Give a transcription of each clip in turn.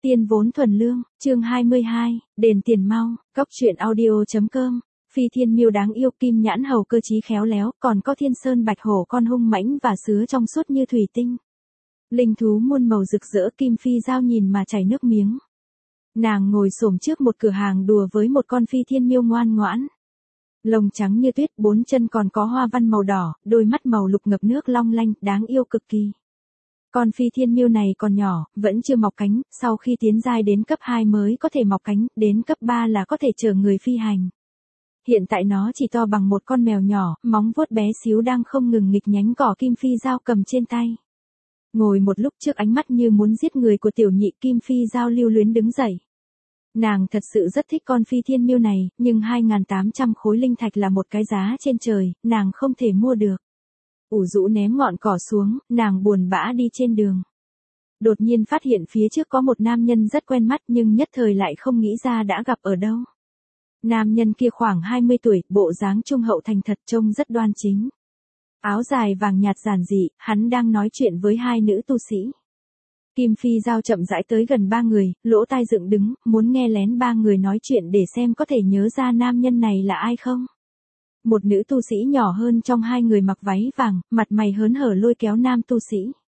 Tiên vốn thuần lương, chương 22, đền tiền mau, cóc truyện audio.com. Phi thiên miêu đáng yêu, kim nhãn hầu cơ trí khéo léo, còn có thiên sơn bạch hổ con hung mãnh và sứa trong suốt như thủy tinh. Linh thú muôn màu rực rỡ, Kim Phi Dao nhìn mà chảy nước miếng. Nàng ngồi xổm trước một cửa hàng đùa với một con phi thiên miêu ngoan ngoãn. Lông trắng như tuyết, bốn chân còn có hoa văn màu đỏ, đôi mắt màu lục ngập nước long lanh, đáng yêu cực kỳ. Con phi thiên miêu này còn nhỏ, vẫn chưa mọc cánh, sau khi tiến giai đến cấp 2 mới có thể mọc cánh, đến cấp 3 là có thể chở người phi hành. Hiện tại nó chỉ to bằng một con mèo nhỏ, móng vuốt bé xíu đang không ngừng nghịch nhánh cỏ Kim Phi Dao cầm trên tay. Ngồi một lúc trước ánh mắt như muốn giết người của tiểu nhị, Kim Phi Dao lưu luyến đứng dậy. Nàng thật sự rất thích con phi thiên miêu này, nhưng 2.800 khối linh thạch là một cái giá trên trời, nàng không thể mua được. Ủ rũ ném ngọn cỏ xuống, nàng buồn bã đi trên đường. Đột nhiên phát hiện phía trước có một nam nhân rất quen mắt, nhưng nhất thời lại không nghĩ ra đã gặp ở đâu. Nam nhân kia khoảng 20 tuổi, bộ dáng trung hậu thành thật, trông rất đoan chính. Áo dài vàng nhạt giản dị, hắn đang nói chuyện với hai nữ tu sĩ. Kim Phi Dao chậm rãi tới gần ba người, lỗ tai dựng đứng, muốn nghe lén ba người nói chuyện để xem có thể nhớ ra nam nhân này là ai không. Một nữ tu sĩ nhỏ hơn trong hai người mặc váy vàng, mặt mày hớn hở lôi kéo nam tu sĩ.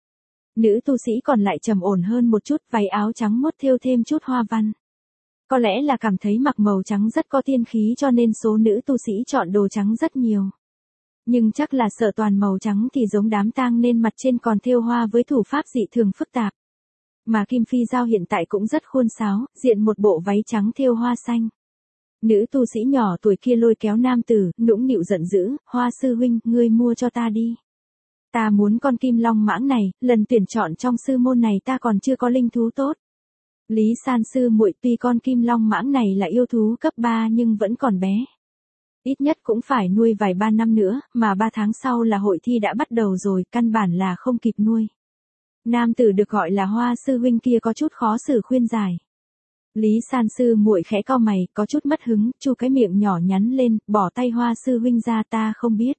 Nữ tu sĩ còn lại trầm ổn hơn một chút, váy áo trắng mốt thêu thêm chút hoa văn. Có lẽ là cảm thấy mặc màu trắng rất có tiên khí cho nên số nữ tu sĩ chọn đồ trắng rất nhiều. Nhưng chắc là sợ toàn màu trắng thì giống đám tang nên mặt trên còn thêu hoa với thủ pháp dị thường phức tạp. Mà Kim Phi Dao hiện tại cũng rất khuôn sáo, diện một bộ váy trắng thêu hoa xanh. Nữ tu sĩ nhỏ tuổi kia lôi kéo nam tử, nũng nịu giận dữ, Hoa sư huynh, ngươi mua cho ta đi. Ta muốn con kim long mãng này, lần tuyển chọn trong sư môn này ta còn chưa có linh thú tốt. Lý San sư muội, tuy con kim long mãng này là yêu thú cấp 3 nhưng vẫn còn bé. Ít nhất cũng phải nuôi vài 3 năm nữa, mà 3 tháng sau là hội thi đã bắt đầu rồi, căn bản là không kịp nuôi. Nam tử được gọi là Hoa sư huynh kia có chút khó xử khuyên giải. Lý San sư muội khẽ cau mày, có chút mất hứng, chu cái miệng nhỏ nhắn lên, bỏ tay Hoa sư huynh ra, ta không biết.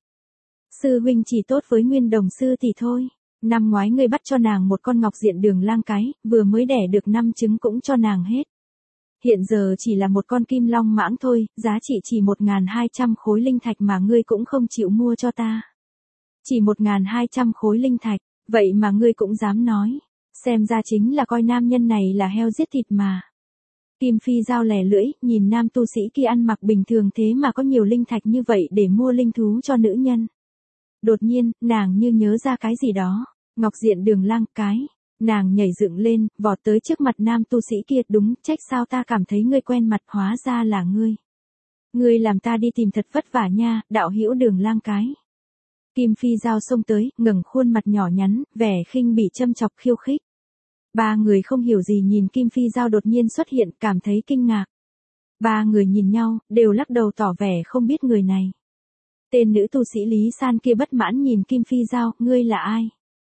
Sư huynh chỉ tốt với Nguyên Đồng sư thì thôi. Năm ngoái ngươi bắt cho nàng một con ngọc diện đường lang cái, vừa mới đẻ được 5 trứng cũng cho nàng hết. Hiện giờ chỉ là một con kim long mãng thôi, giá trị chỉ 1.200 khối linh thạch mà ngươi cũng không chịu mua cho ta. Chỉ 1.200 khối linh thạch, vậy mà ngươi cũng dám nói. Xem ra chính là coi nam nhân này là heo giết thịt mà. Kim Phi Dao lè lưỡi, nhìn nam tu sĩ kia ăn mặc bình thường thế mà có nhiều linh thạch như vậy để mua linh thú cho nữ nhân. Đột nhiên, nàng như nhớ ra cái gì đó. Ngọc diện đường lang cái. Nàng nhảy dựng lên, vọt tới trước mặt nam tu sĩ kia, đúng, trách sao ta cảm thấy ngươi quen mặt, hóa ra là ngươi. Ngươi làm ta đi tìm thật vất vả nha, đạo hữu đường lang cái. Kim Phi Dao xông tới, ngẩng khuôn mặt nhỏ nhắn, vẻ khinh bỉ châm chọc khiêu khích. Ba người không hiểu gì nhìn Kim Phi Dao đột nhiên xuất hiện, cảm thấy kinh ngạc. Ba người nhìn nhau, đều lắc đầu tỏ vẻ không biết người này. Tên nữ tu sĩ Lý San kia bất mãn nhìn Kim Phi Dao, ngươi là ai?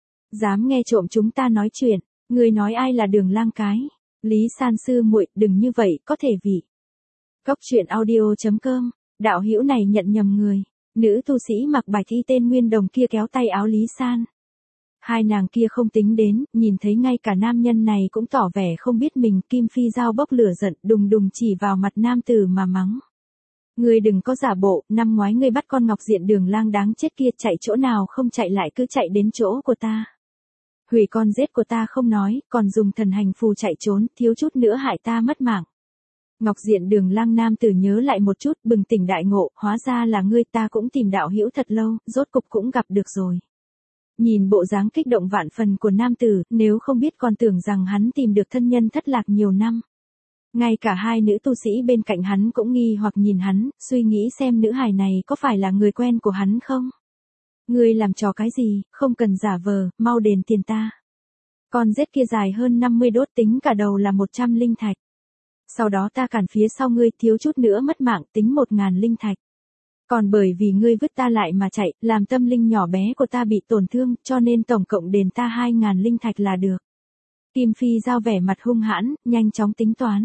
Dám nghe trộm chúng ta nói chuyện, ngươi nói ai là đường lang cái? Lý San sư muội, đừng như vậy, có thể vị. Cóc truyện audio.com, đạo hữu này nhận nhầm người. Nữ tu sĩ mặc bạch y tên Nguyên Đồng kia kéo tay áo Lý San. Hai nàng kia không tính đến, nhìn thấy ngay cả nam nhân này cũng tỏ vẻ không biết mình, Kim Phi Dao bốc lửa giận, đùng đùng chỉ vào mặt nam tử mà mắng. Ngươi đừng có giả bộ, năm ngoái ngươi bắt con ngọc diện đường lang đáng chết kia, chạy chỗ nào không chạy lại cứ chạy đến chỗ của ta. Hủy con giết của ta không nói, còn dùng thần hành phù chạy trốn, thiếu chút nữa hại ta mất mạng. Ngọc diện đường lang nam tử nhớ lại một chút, bừng tỉnh đại ngộ, hóa ra là ngươi, ta cũng tìm đạo hữu thật lâu, rốt cục cũng gặp được rồi. Nhìn bộ dáng kích động vạn phần của nam tử, nếu không biết còn tưởng rằng hắn tìm được thân nhân thất lạc nhiều năm. Ngay cả hai nữ tu sĩ bên cạnh hắn cũng nghi hoặc nhìn hắn, suy nghĩ xem nữ hài này có phải là người quen của hắn không? Ngươi làm trò cái gì, không cần giả vờ, mau đền tiền ta. Con rết kia dài hơn 50 đốt, tính cả đầu là 100 linh thạch. Sau đó ta cản phía sau ngươi, thiếu chút nữa mất mạng, tính 1.000 linh thạch. Còn bởi vì ngươi vứt ta lại mà chạy, làm tâm linh nhỏ bé của ta bị tổn thương, cho nên tổng cộng đền ta 2.000 linh thạch là được. Kim Phi Dao vẻ mặt hung hãn, nhanh chóng tính toán.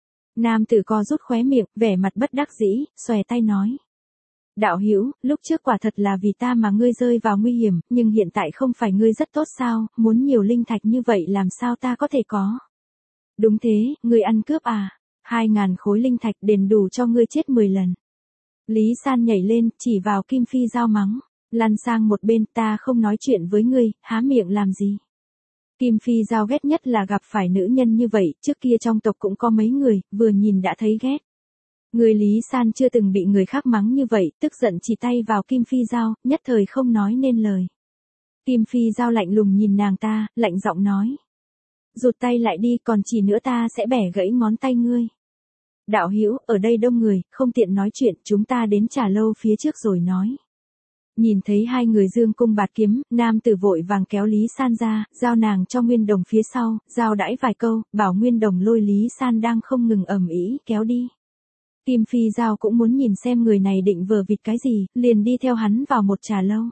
Nam tử co rút khóe miệng, vẻ mặt bất đắc dĩ, xòe tay nói. Đạo hữu, lúc trước quả thật là vì ta mà ngươi rơi vào nguy hiểm, nhưng hiện tại không phải ngươi rất tốt sao, muốn nhiều linh thạch như vậy làm sao ta có thể có. Đúng thế, ngươi ăn cướp à? 2.000 khối linh thạch đền đủ cho ngươi chết 10 lần. Lý San nhảy lên, chỉ vào Kim Phi Giao mắng. Lăn sang một bên, ta không nói chuyện với ngươi, há miệng làm gì? Kim Phi Giao ghét nhất là gặp phải nữ nhân như vậy, trước kia trong tộc cũng có mấy người, vừa nhìn đã thấy ghét. Người Lý San chưa từng bị người khác mắng như vậy, tức giận chỉ tay vào Kim Phi Giao, nhất thời không nói nên lời. Kim Phi Giao lạnh lùng nhìn nàng ta, lạnh giọng nói. Rụt tay lại đi, còn chỉ nữa ta sẽ bẻ gãy ngón tay ngươi. Đạo hữu, ở đây đông người, không tiện nói chuyện, chúng ta đến trà lâu phía trước rồi nói. Nhìn thấy hai người dương cung bạt kiếm, nam tử vội vàng kéo Lý San ra, giao nàng cho Nguyên Đồng phía sau, giao đãi vài câu, bảo Nguyên Đồng lôi Lý San đang không ngừng ầm ĩ kéo đi. Kim Phi Giao cũng muốn nhìn xem người này định vờ vịt cái gì, liền đi theo hắn vào một trà lâu.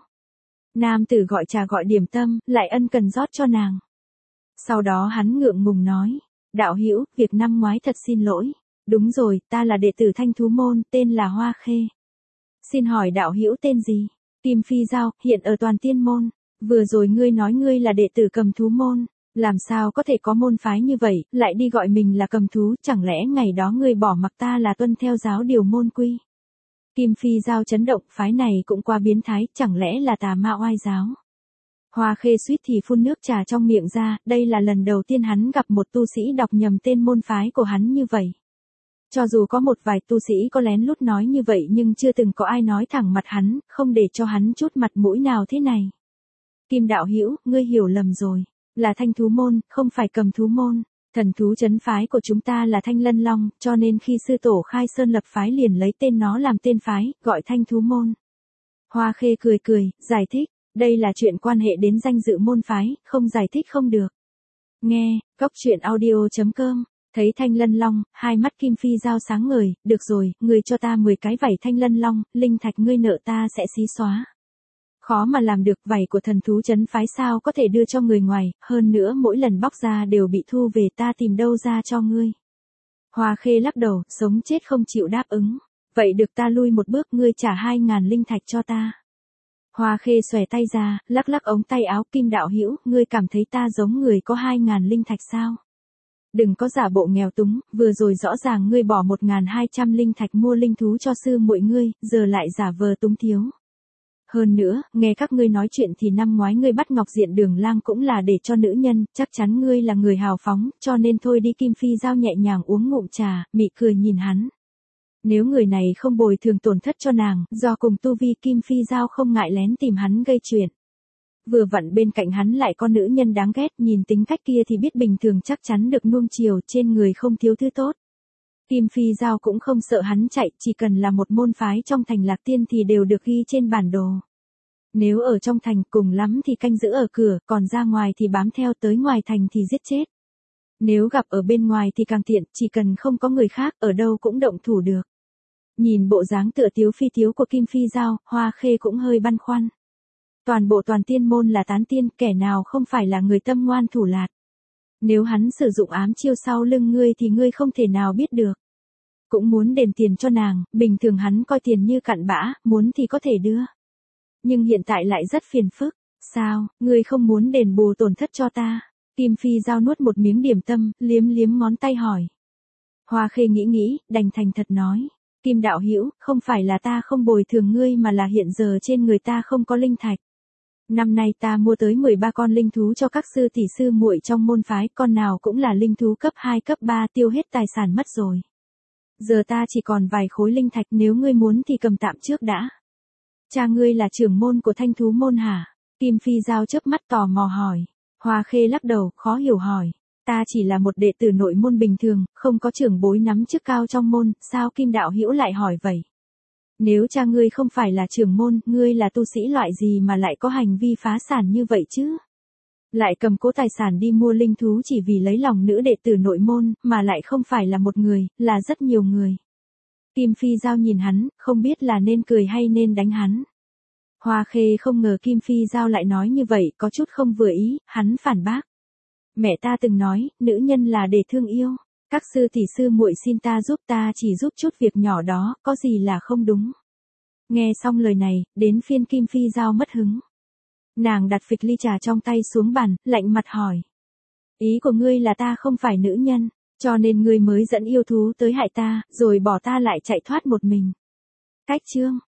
Nam tử gọi trà gọi điểm tâm, lại ân cần rót cho nàng. Sau đó hắn ngượng ngùng nói, đạo hữu, việc năm ngoái thật xin lỗi. Đúng rồi, ta là đệ tử Thanh Thú Môn, tên là Hoa Khê. Xin hỏi đạo hữu tên gì? Kim Phi Giao, hiện ở Toàn Tiên Môn. Vừa rồi ngươi nói ngươi là đệ tử Cầm Thú Môn. Làm sao có thể có môn phái như vậy, lại đi gọi mình là cầm thú, chẳng lẽ ngày đó ngươi bỏ mặc ta là tuân theo giáo điều môn quy? Kim Phi Giao chấn động, phái này cũng quá biến thái, chẳng lẽ là tà ma oai giáo? Hoa Khê suýt thì phun nước trà trong miệng ra, đây là lần đầu tiên hắn gặp một tu sĩ đọc nhầm tên môn phái của hắn như vậy. Cho dù có một vài tu sĩ có lén lút nói như vậy nhưng chưa từng có ai nói thẳng mặt hắn, không để cho hắn chút mặt mũi nào thế này. Kim đạo hữu, ngươi hiểu lầm rồi. Là Thanh Thú Môn, không phải Cầm Thú Môn. Thần thú trấn phái của chúng ta là Thanh Lân Long, cho nên khi sư tổ khai sơn lập phái liền lấy tên nó làm tên phái, gọi Thanh Thú Môn. Hoa Khê cười cười, giải thích, đây là chuyện quan hệ đến danh dự môn phái, không giải thích không được. Nghe, Cóc Truyện Audio.com. Thấy Thanh Lân Long, hai mắt Kim Phi Giao sáng ngời, được rồi, ngươi cho ta 10 cái vảy Thanh Lân Long, linh thạch ngươi nợ ta sẽ xí xóa. Khó mà làm được, vảy của thần thú trấn phái sao có thể đưa cho người ngoài, hơn nữa mỗi lần bóc ra đều bị thu về, ta tìm đâu ra cho ngươi. Hoa Khê lắc đầu, sống chết không chịu đáp ứng. Vậy được, ta lui một bước, ngươi trả 2.000 linh thạch cho ta. Hoa Khê xòe tay ra, lắc lắc ống tay áo. Kim đạo hữu, ngươi cảm thấy ta giống người có 2.000 linh thạch sao? Đừng có giả bộ nghèo túng, vừa rồi rõ ràng ngươi bỏ 1.200 linh thạch mua linh thú cho sư muội ngươi, giờ lại giả vờ túng thiếu. Hơn nữa, nghe các ngươi nói chuyện thì năm ngoái ngươi bắt Ngọc Diện Đường Lang cũng là để cho nữ nhân, chắc chắn ngươi là người hào phóng, cho nên thôi đi. Kim Phi Giao nhẹ nhàng uống ngụm trà, mị cười nhìn hắn. Nếu người này không bồi thường tổn thất cho nàng, do cùng tu vi, Kim Phi Giao không ngại lén tìm hắn gây chuyện. Vừa vặn bên cạnh hắn lại có nữ nhân đáng ghét, nhìn tính cách kia thì biết bình thường chắc chắn được nuông chiều, trên người không thiếu thứ tốt. Kim Phi Giao cũng không sợ hắn chạy, chỉ cần là một môn phái trong thành Lạc Tiên thì đều được ghi trên bản đồ. Nếu ở trong thành cùng lắm thì canh giữ ở cửa, còn ra ngoài thì bám theo tới ngoài thành thì giết chết. Nếu gặp ở bên ngoài thì càng tiện, chỉ cần không có người khác, ở đâu cũng động thủ được. Nhìn bộ dáng tựa tiếu phi tiếu của Kim Phi Giao, Hoa Khê cũng hơi băn khoăn. Toàn bộ Toàn Tiên Môn là tán tiên, kẻ nào không phải là người tâm ngoan thủ lạt. Nếu hắn sử dụng ám chiêu sau lưng ngươi thì ngươi không thể nào biết được. Cũng muốn đền tiền cho nàng, bình thường hắn coi tiền như cặn bã, muốn thì có thể đưa. Nhưng hiện tại lại rất phiền phức. Sao, ngươi không muốn đền bù tổn thất cho ta? Kim Phi Giao nuốt một miếng điểm tâm, liếm liếm ngón tay hỏi. Hoa Khê nghĩ nghĩ, đành thành thật nói. Kim đạo hữu, không phải là ta không bồi thường ngươi mà là hiện giờ trên người ta không có linh thạch. Năm nay ta mua tới 13 con linh thú cho các sư tỷ sư muội trong môn phái, con nào cũng là linh thú cấp 2 cấp 3, tiêu hết tài sản mất rồi. Giờ ta chỉ còn vài khối linh thạch, nếu ngươi muốn thì cầm tạm trước đã. Cha ngươi là trưởng môn của Thanh Thú Môn hả? Kim Phi Giao chớp mắt tò mò hỏi. Hoa Khê lắc đầu, khó hiểu hỏi. Ta chỉ là một đệ tử nội môn bình thường, không có trưởng bối nắm chức cao trong môn, sao Kim đạo hữu lại hỏi vậy? Nếu cha ngươi không phải là trưởng môn, ngươi là tu sĩ loại gì mà lại có hành vi phá sản như vậy chứ? Lại cầm cố tài sản đi mua linh thú chỉ vì lấy lòng nữ đệ tử nội môn, mà lại không phải là một người, là rất nhiều người. Kim Phi Giao nhìn hắn, không biết là nên cười hay nên đánh hắn. Hoa Khê không ngờ Kim Phi Giao lại nói như vậy, có chút không vừa ý, hắn phản bác. Mẹ ta từng nói, nữ nhân là để thương yêu. Các sư tỷ sư muội xin ta giúp, ta chỉ giúp chút việc nhỏ đó, có gì là không đúng. Nghe xong lời này, đến phiên Kim Phi Giao mất hứng. Nàng đặt phịch ly trà trong tay xuống bàn, lạnh mặt hỏi. Ý của ngươi là ta không phải nữ nhân. Cho nên ngươi mới dẫn yêu thú tới hại ta, rồi bỏ ta lại chạy thoát một mình. Cách chương